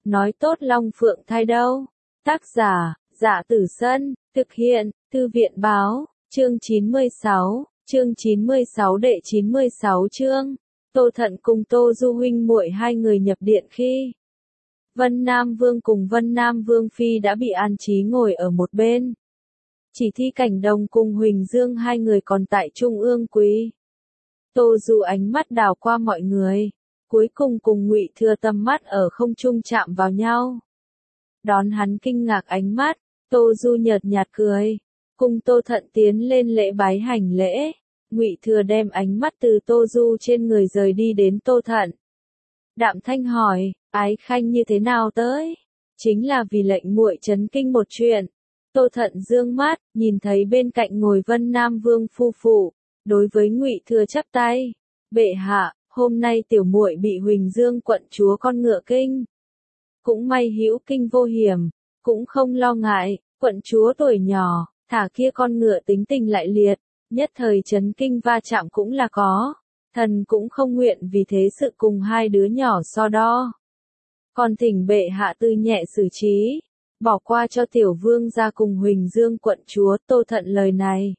nói tốt Long Phượng thai đâu. Tác giả, Dạ Tử Sân, thực hiện, Thư viện Báo, chương 96 đệ 96 chương. Tô Thận cùng Tô Du huynh muội hai người nhập điện khi Vân Nam Vương cùng Vân Nam Vương Phi đã bị an trí ngồi ở một bên. Chỉ Thi Cảnh Đồng cùng Huỳnh Dương hai người còn tại trung ương quý. Tô Du ánh mắt đảo qua mọi người, cuối cùng cùng Ngụy Thừa tầm mắt ở không trung chạm vào nhau. Đón hắn kinh ngạc ánh mắt, Tô Du nhợt nhạt cười, cùng Tô Thận tiến lên lễ bái hành lễ. Ngụy Thừa đem ánh mắt từ Tô Du trên người rời đi đến Tô Thận. Đạm thanh hỏi, Ái Khanh như thế nào tới? Chính là vì lệnh muội chấn kinh một chuyện. Tô Thận dương mắt, nhìn thấy bên cạnh ngồi Vân Nam Vương phu phụ, đối với Ngụy Thừa chắp tay. Bệ hạ, hôm nay tiểu muội bị Huỳnh Dương quận chúa con ngựa kinh. Cũng may hữu kinh vô hiểm, cũng không lo ngại, quận chúa tuổi nhỏ, thả kia con ngựa tính tình lại liệt, nhất thời chấn kinh va chạm cũng là có. Thần cũng không nguyện vì thế sự cùng hai đứa nhỏ so đo. Còn thỉnh bệ hạ tư nhẹ xử trí, bỏ qua cho tiểu vương ra cùng Huỳnh Dương quận chúa. Tô Thận lời này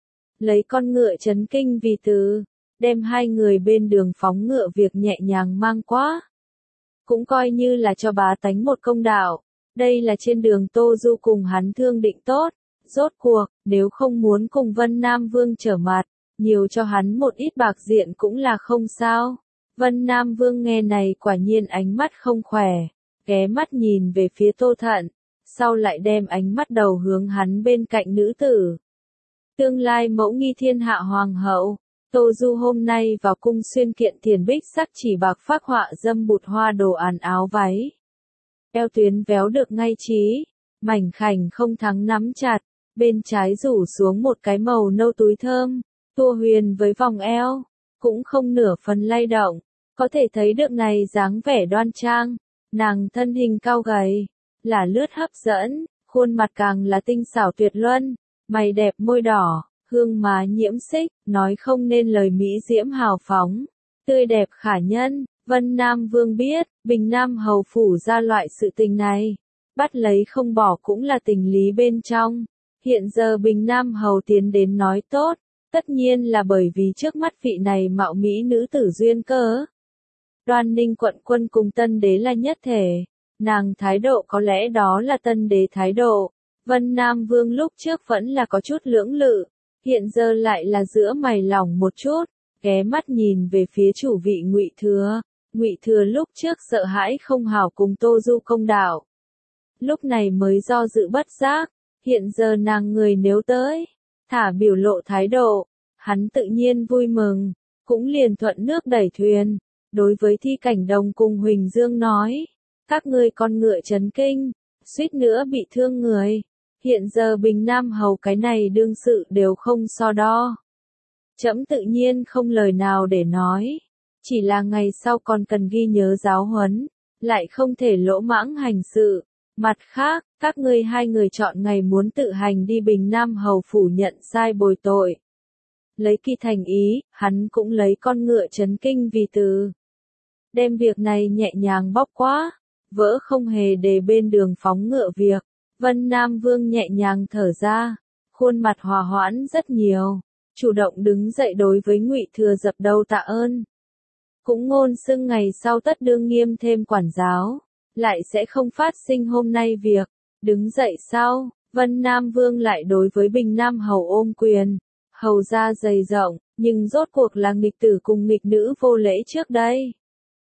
lấy con ngựa chấn kinh vì từ, đem hai người bên đường phóng ngựa việc nhẹ nhàng mang quá. Cũng coi như là cho bá tánh một công đạo. Đây là trên đường Tô Du cùng hắn thương định tốt. Rốt cuộc, nếu không muốn cùng Vân Nam Vương trở mặt, nhiều cho hắn một ít bạc diện cũng là không sao. Vân Nam Vương nghe này quả nhiên ánh mắt không khỏe, ghé mắt nhìn về phía Tô Thận, sau lại đem ánh mắt đầu hướng hắn bên cạnh nữ tử. Tương lai mẫu nghi thiên hạ hoàng hậu. Tô Du hôm nay vào cung xuyên kiện thiền bích sắc chỉ bạc phác họa dâm bụt hoa đồ án áo váy. Eo tuyến véo được ngay trí, mảnh khảnh không thắng nắm chặt, bên trái rủ xuống một cái màu nâu túi thơm, tua huyền với vòng eo, cũng không nửa phần lay động, có thể thấy được này dáng vẻ đoan trang, nàng thân hình cao gầy, là lướt hấp dẫn, khuôn mặt càng là tinh xảo tuyệt luân, mày đẹp môi đỏ. Hương má nhiễm xích, nói không nên lời mỹ diễm hào phóng, tươi đẹp khả nhân. Vân Nam Vương biết, Bình Nam hầu phủ ra loại sự tình này, bắt lấy không bỏ cũng là tình lý bên trong. Hiện giờ Bình Nam hầu tiến đến nói tốt, tất nhiên là bởi vì trước mắt vị này mạo mỹ nữ tử duyên cớ. Đoan Ninh quận quân cùng tân đế là nhất thể, nàng thái độ có lẽ đó là tân đế thái độ. Vân Nam Vương lúc trước vẫn là có chút lưỡng lự, hiện giờ lại là giữa mày lỏng một chút, ghé mắt nhìn về phía chủ vị Ngụy Thừa. Ngụy Thừa lúc trước sợ hãi không hảo cùng Tô Du công đạo, lúc này mới do dự bất giác, hiện giờ nàng người nếu tới, thả biểu lộ thái độ, hắn tự nhiên vui mừng, cũng liền thuận nước đẩy thuyền, đối với Thi Cảnh Đồng cùng Huỳnh Dương nói, các ngươi con ngựa chấn kinh, suýt nữa bị thương người, hiện giờ Bình Nam hầu cái này đương sự đều không so đo. Trẫm tự nhiên không lời nào để nói. Chỉ là ngày sau còn cần ghi nhớ giáo huấn, lại không thể lỗ mãng hành sự. Mặt khác, các ngươi hai người chọn ngày muốn tự hành đi Bình Nam hầu phủ nhận sai bồi tội. Lấy kỳ thành ý, hắn cũng lấy con ngựa chấn kinh vì từ. Đem việc này nhẹ nhàng bóc quá, vỡ không hề để bên đường phóng ngựa việc. Vân Nam Vương nhẹ nhàng thở ra, khuôn mặt hòa hoãn rất nhiều, chủ động đứng dậy đối với Ngụy Thừa dập đầu tạ ơn. Cũng ngôn xưng ngày sau tất đương nghiêm thêm quản giáo, lại sẽ không phát sinh hôm nay việc. Đứng dậy sau, Vân Nam Vương lại đối với Bình Nam hầu ôm quyền, hầu ra dày rộng, nhưng rốt cuộc là nghịch tử cùng nghịch nữ vô lễ trước đây.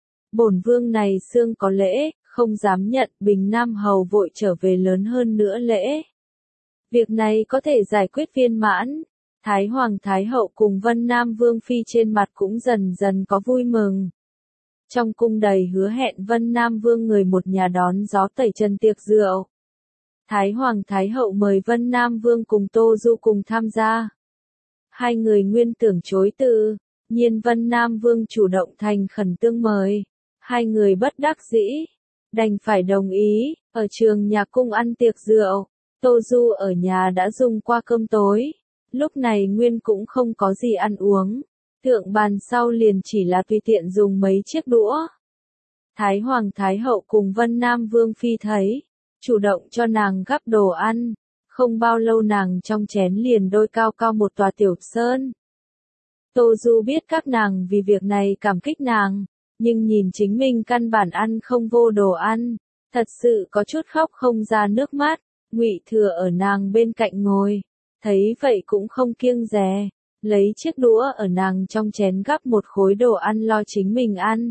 Bổn vương này xương có lễ, không dám nhận. Bình Nam hầu vội trở về lớn hơn nữa lễ. Việc này có thể giải quyết viên mãn. Thái Hoàng Thái Hậu cùng Vân Nam Vương Phi trên mặt cũng dần dần có vui mừng. Trong cung đầy hứa hẹn Vân Nam Vương người một nhà đón gió tẩy trần tiệc rượu. Thái Hoàng Thái Hậu mời Vân Nam Vương cùng Tô Du cùng tham gia. Hai người nguyên tưởng chối từ, nhiên Vân Nam Vương chủ động thành khẩn tương mời. Hai người bất đắc dĩ, đành phải đồng ý, ở trường nhà cung ăn tiệc rượu. Tô Du ở nhà đã dùng qua cơm tối. Lúc này nguyên cũng không có gì ăn uống, thượng bàn sau liền chỉ là tùy tiện dùng mấy chiếc đũa. Thái Hoàng Thái Hậu cùng Vân Nam Vương Phi thấy, chủ động cho nàng gắp đồ ăn, không bao lâu nàng trong chén liền đôi cao cao một tòa tiểu sơn. Tô Du biết các nàng vì việc này cảm kích nàng, nhưng nhìn chính mình căn bản ăn không vô đồ ăn, thật sự có chút khóc không ra nước mắt. Ngụy Thừa ở nàng bên cạnh ngồi, thấy vậy cũng không kiêng dè, lấy chiếc đũa ở nàng trong chén gắp một khối đồ ăn lo chính mình ăn.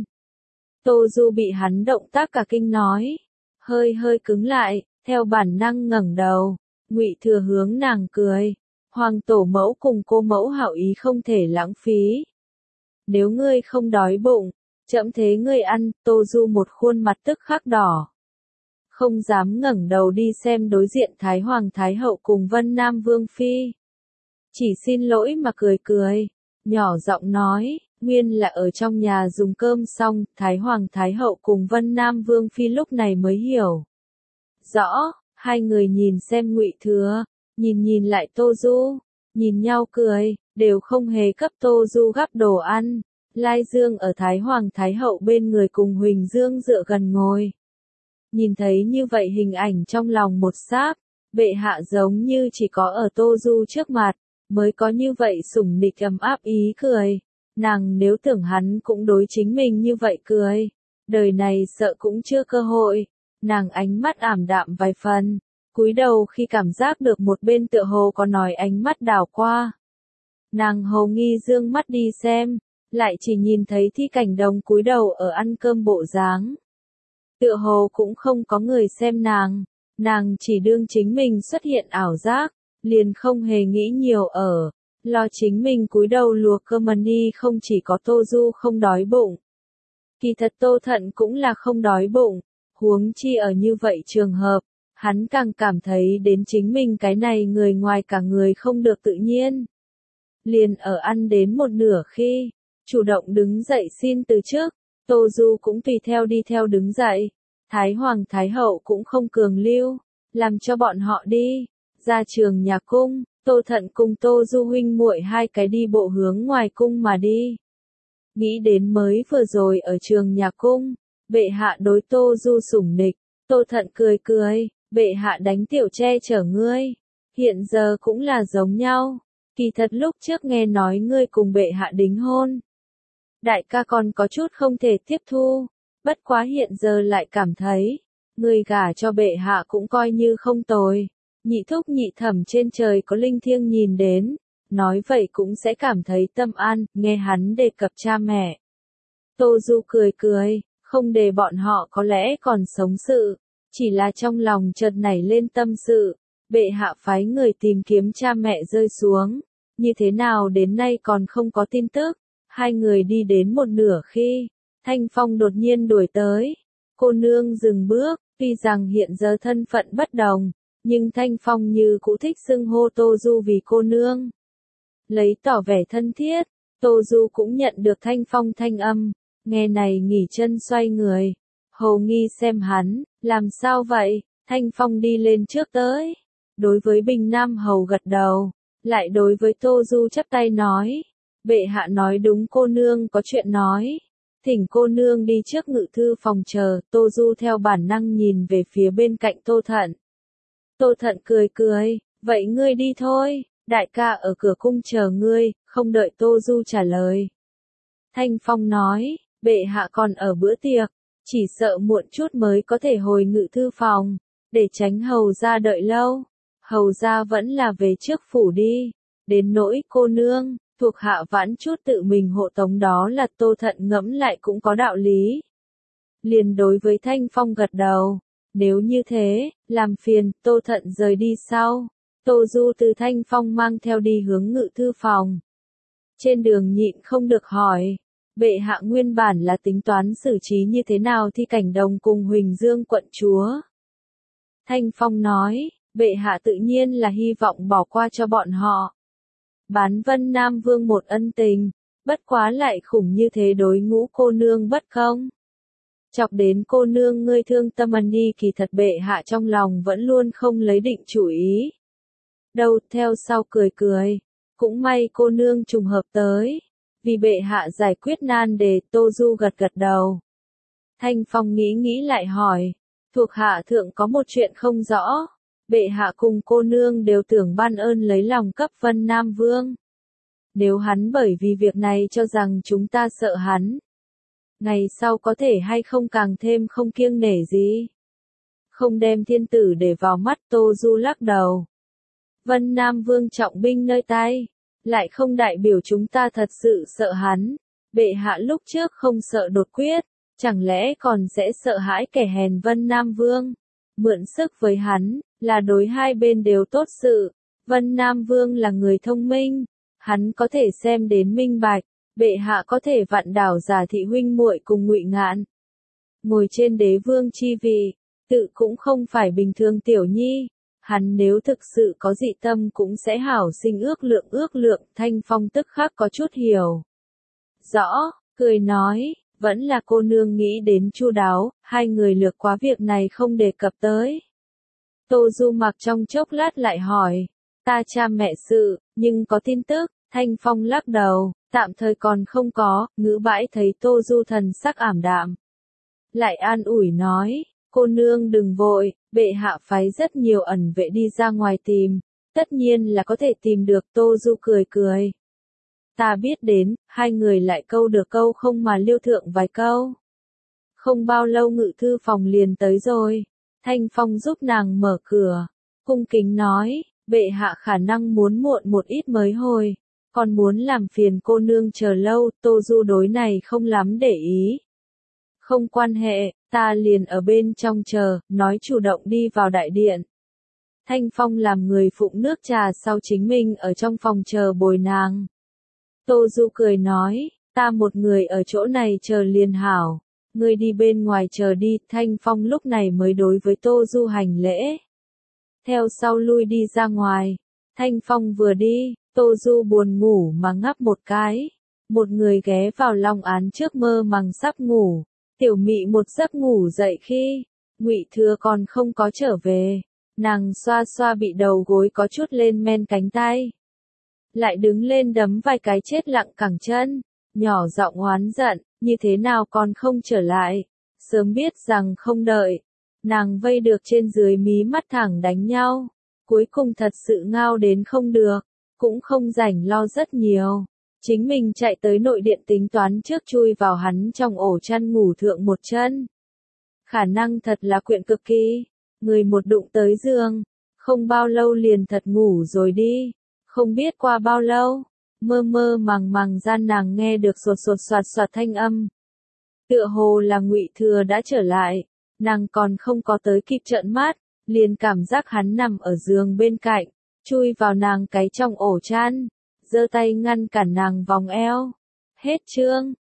Tô Du bị hắn động tác cả kinh nói, hơi hơi cứng lại, theo bản năng ngẩng đầu. Ngụy Thừa hướng nàng cười, Hoàng tổ mẫu cùng cô mẫu hảo ý không thể lãng phí. Nếu ngươi không đói bụng, chậm thế ngươi ăn. Tô Du một khuôn mặt tức khắc đỏ, không dám ngẩng đầu đi xem đối diện Thái Hoàng Thái Hậu cùng Vân Nam Vương Phi. Chỉ xin lỗi mà cười cười, nhỏ giọng nói, nguyên là ở trong nhà dùng cơm xong. Thái Hoàng Thái Hậu cùng Vân Nam Vương Phi lúc này mới hiểu rõ, hai người nhìn xem Ngụy Thừa, nhìn lại Tô Du, nhìn nhau cười, đều không hề cấp Tô Du gắp đồ ăn. Lai Dương ở Thái Hoàng Thái Hậu bên người cùng Huỳnh Dương dựa gần ngồi. Nhìn thấy như vậy hình ảnh trong lòng một sáp, bệ hạ giống như chỉ có ở Tô Du trước mặt, mới có như vậy sủng nịch ấm áp ý cười. Nàng nếu tưởng hắn cũng đối chính mình như vậy cười, đời này sợ cũng chưa cơ hội. Nàng ánh mắt ảm đạm vài phần, cúi đầu khi cảm giác được một bên tựa hồ có nói ánh mắt đảo qua. Nàng hồ nghi dương mắt đi xem, lại chỉ nhìn thấy Thi Cảnh Đồng cúi đầu ở ăn cơm bộ dáng. Tựa hồ cũng không có người xem nàng chỉ đương chính mình xuất hiện ảo giác, liền không hề nghĩ nhiều lo chính mình cúi đầu luộc cơm đi. Không chỉ có Tô Du không đói bụng, kỳ thật Tô Thận cũng là không đói bụng, huống chi ở như vậy trường hợp, hắn càng cảm thấy đến chính mình cái này người ngoài cả người không được tự nhiên. Liền ở ăn đến một nửa khi, chủ động đứng dậy xin từ trước, Tô Du cũng tùy theo đi theo đứng dậy. Thái Hoàng Thái Hậu cũng không cường lưu, làm cho bọn họ đi. Ra trường nhà cung, Tô Thận cùng Tô Du huynh muội hai cái đi bộ hướng ngoài cung mà đi. Nghĩ đến mới vừa rồi ở trường nhà cung, bệ hạ đối Tô Du sủng nịch, Tô Thận cười cười, bệ hạ đánh tiểu che chở ngươi, hiện giờ cũng là giống nhau. Kỳ thật lúc trước nghe nói ngươi cùng bệ hạ đính hôn, đại ca còn có chút không thể tiếp thu, bất quá hiện giờ lại cảm thấy, ngươi gả cho bệ hạ cũng coi như không tồi. Nhị thúc nhị thẩm trên trời có linh thiêng nhìn đến, nói vậy cũng sẽ cảm thấy tâm an. Nghe hắn đề cập cha mẹ, Tô Du cười cười, không để bọn họ có lẽ còn sống sự, chỉ là trong lòng chợt nảy lên tâm sự, bệ hạ phái người tìm kiếm cha mẹ rơi xuống, như thế nào đến nay còn không có tin tức. Hai người đi đến một nửa khi, Thanh Phong đột nhiên đuổi tới. Cô nương dừng bước, tuy rằng hiện giờ thân phận bất đồng, nhưng Thanh Phong như cũ thích xưng hô Tô Du vì cô nương. Lấy tỏ vẻ thân thiết, Tô Du cũng nhận được Thanh Phong thanh âm, nghe này nghỉ chân xoay người. Hồ nghi xem hắn, làm sao vậy? Thanh Phong đi lên trước tới. Đối với Bình Nam Hầu gật đầu, lại đối với Tô Du chắp tay nói. Bệ hạ nói đúng, cô nương có chuyện nói. Thỉnh cô nương đi trước ngự thư phòng chờ. Tô Du theo bản năng nhìn về phía bên cạnh Tô Thận. Tô Thận cười cười, vậy ngươi đi thôi, đại ca ở cửa cung chờ ngươi. Không đợi Tô Du trả lời, Thanh Phong nói, bệ hạ còn ở bữa tiệc, chỉ sợ muộn chút mới có thể hồi ngự thư phòng, để tránh hầu gia đợi lâu. Hầu gia vẫn là về trước phủ đi, đến nỗi cô nương, thuộc hạ vãn chút tự mình hộ tống đó là. Tô Thận ngẫm lại cũng có đạo lý, liền đối với Thanh Phong gật đầu. Nếu như thế, làm phiền. Tô Thận rời đi sau, Tô Du từ Thanh Phong mang theo đi hướng ngự thư phòng. Trên đường nhịn không được hỏi, bệ hạ nguyên bản là tính toán xử trí như thế nào Thi Cảnh Đồng cùng Huỳnh Dương quận chúa? Thanh Phong nói, bệ hạ tự nhiên là hy vọng bỏ qua cho bọn họ, bán Vân Nam Vương một ân tình, bất quá lại khủng như thế đối Ngũ cô nương bất công. Chọc đến cô nương ngươi thương tâm đi. Kỳ thật bệ hạ trong lòng vẫn luôn không lấy định chủ ý. Đâu theo sau cười cười, cũng may cô nương trùng hợp tới, vì bệ hạ giải quyết nan đề. Tô Du gật gật đầu. Thanh Phong nghĩ nghĩ lại hỏi, thuộc hạ thượng có một chuyện không rõ, bệ hạ cùng cô nương đều tưởng ban ơn lấy lòng cấp Vân Nam Vương. Nếu hắn bởi vì việc này cho rằng chúng ta sợ hắn, ngày sau có thể hay không càng thêm không kiêng nể gì. Không đem thiên tử để vào mắt. Tô Du lắc đầu. Vân Nam Vương trọng binh nơi tay, lại không đại biểu chúng ta thật sự sợ hắn. Bệ hạ lúc trước không sợ đột quyết, chẳng lẽ còn sẽ sợ hãi kẻ hèn Vân Nam Vương. Mượn sức với hắn, là đối hai bên đều tốt sự. Vân Nam Vương là người thông minh, hắn có thể xem đến minh bạch, bệ hạ có thể vạn đảo Giả Thị huynh muội cùng Ngụy Ngạn. Ngồi trên đế vương chi vị, tự cũng không phải bình thường tiểu nhi. Hắn nếu thực sự có dị tâm cũng sẽ hảo sinh ước lượng. Thanh Phong tức khắc có chút hiểu rõ, cười nói, vẫn là cô nương nghĩ đến chu đáo, hai người lược quá việc này không đề cập tới. Tô Du mặc trong chốc lát lại hỏi, ta cha mẹ sự, nhưng có tin tức. Thanh Phong lắc đầu, tạm thời còn không có. Ngữ bãi thấy Tô Du thần sắc ảm đạm, lại an ủi nói, cô nương đừng vội, bệ hạ phái rất nhiều ẩn vệ đi ra ngoài tìm, tất nhiên là có thể tìm được. Tô Du cười cười, ta biết đến. Hai người lại câu được câu không mà liêu thượng vài câu. Không bao lâu ngự thư phòng liền tới rồi. Thanh Phong giúp nàng mở cửa, cung kính nói, bệ hạ khả năng muốn muộn một ít mới hồi, còn muốn làm phiền cô nương chờ lâu. Tô Du đối này không lắm để ý. Không quan hệ, ta liền ở bên trong chờ, nói chủ động đi vào đại điện. Thanh Phong làm người phụng nước trà sau chính mình ở trong phòng chờ bồi nàng. Tô Du cười nói, ta một người ở chỗ này chờ liền hảo, ngươi đi bên ngoài chờ đi. Thanh Phong lúc này mới đối với Tô Du hành lễ, theo sau lui đi ra ngoài. Thanh Phong vừa đi, Tô Du buồn ngủ mà ngáp một cái, một người ghé vào long án trước mơ màng sắp ngủ. Tiểu Mị một giấc ngủ dậy khi Ngụy Thừa còn không có trở về, nàng xoa xoa bị đầu gối có chút lên men cánh tay, lại đứng lên đấm vài cái chết lặng cẳng chân, nhỏ giọng oán giận, như thế nào còn không trở lại, sớm biết rằng không đợi. Nàng vây được trên dưới mí mắt thẳng đánh nhau, cuối cùng thật sự ngao đến không được, cũng không rảnh lo rất nhiều. Chính mình chạy tới nội điện tính toán trước chui vào hắn trong ổ chăn ngủ thượng một chân. Khả năng thật là quyện cực kỳ, người một đụng tới giường, không bao lâu liền thật ngủ rồi đi. Không biết qua bao lâu, mơ mơ màng màng gian nàng nghe được sột sột soạt soạt thanh âm. Tựa hồ là Ngụy Thừa đã trở lại, nàng còn không có tới kịp trợn mắt, liền cảm giác hắn nằm ở giường bên cạnh, chui vào nàng cái trong ổ chăn, giơ tay ngăn cản nàng vòng eo. Hết chương.